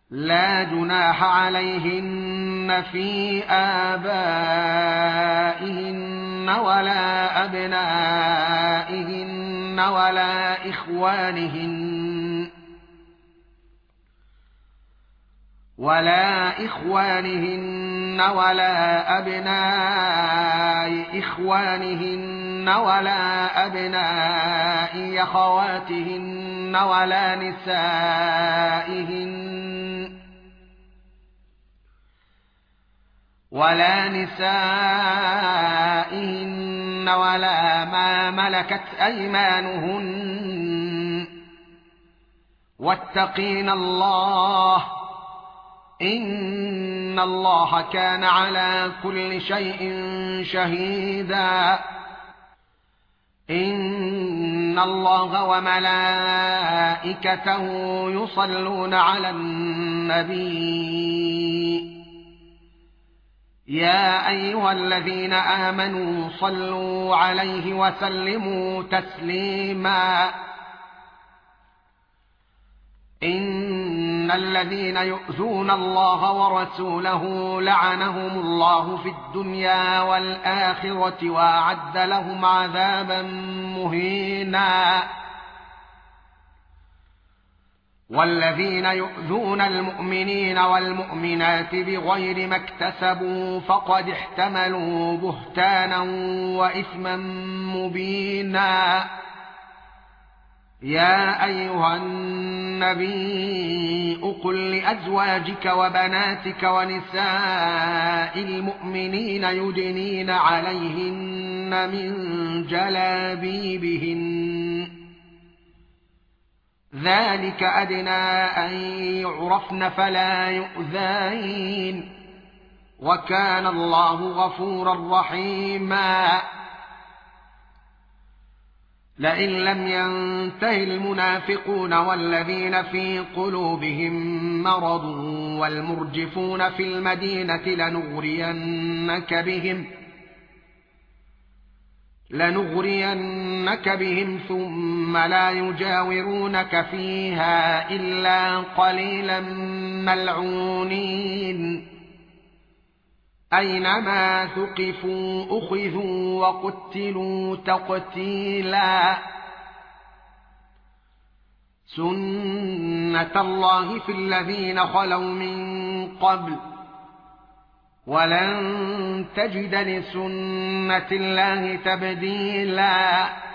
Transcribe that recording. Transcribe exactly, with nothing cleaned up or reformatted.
لا جناح عليهن في آبائهن ولا أبنائهن ولا إخوانهن ولا إخوانهن ولا أبناء إخوانهن ولا أبناء أخواتهن ولا نسائهن ولا نسائهن ولا ما ملكت أيمانهن واتقين الله إن الله كان على كل شيء شهيدا. إن الله وملائكته يصلون على النبي يا أيها الذين آمنوا صلوا عليه وسلموا تسليما. إن الذين يؤذون الله ورسوله لعنهم الله في الدنيا والآخرة وأعد لهم عذابا مهينا. والذين يؤذون المؤمنين والمؤمنات بغير ما اكتسبوا فقد احتملوا بهتانا وإثما مبينا. يا أيها النبي قل لأزواجك وبناتك ونساء المؤمنين يدنين عليهن من جلابيبهن ذلك أدنى أن يعرفن فلا يؤذين وكان الله غفورا رحيما. لئن لم ينته المنافقون والذين في قلوبهم مرض والمرجفون في المدينة لنغرينك بهم لنغرينك بهم ثم لا يجاورونك فيها إلا قليلا ملعونين أينما ثقفوا أخذوا وقتلوا تقتيلا. سنة الله في الذين خلوا من قبل ولن تجد لسنة الله تبديلا.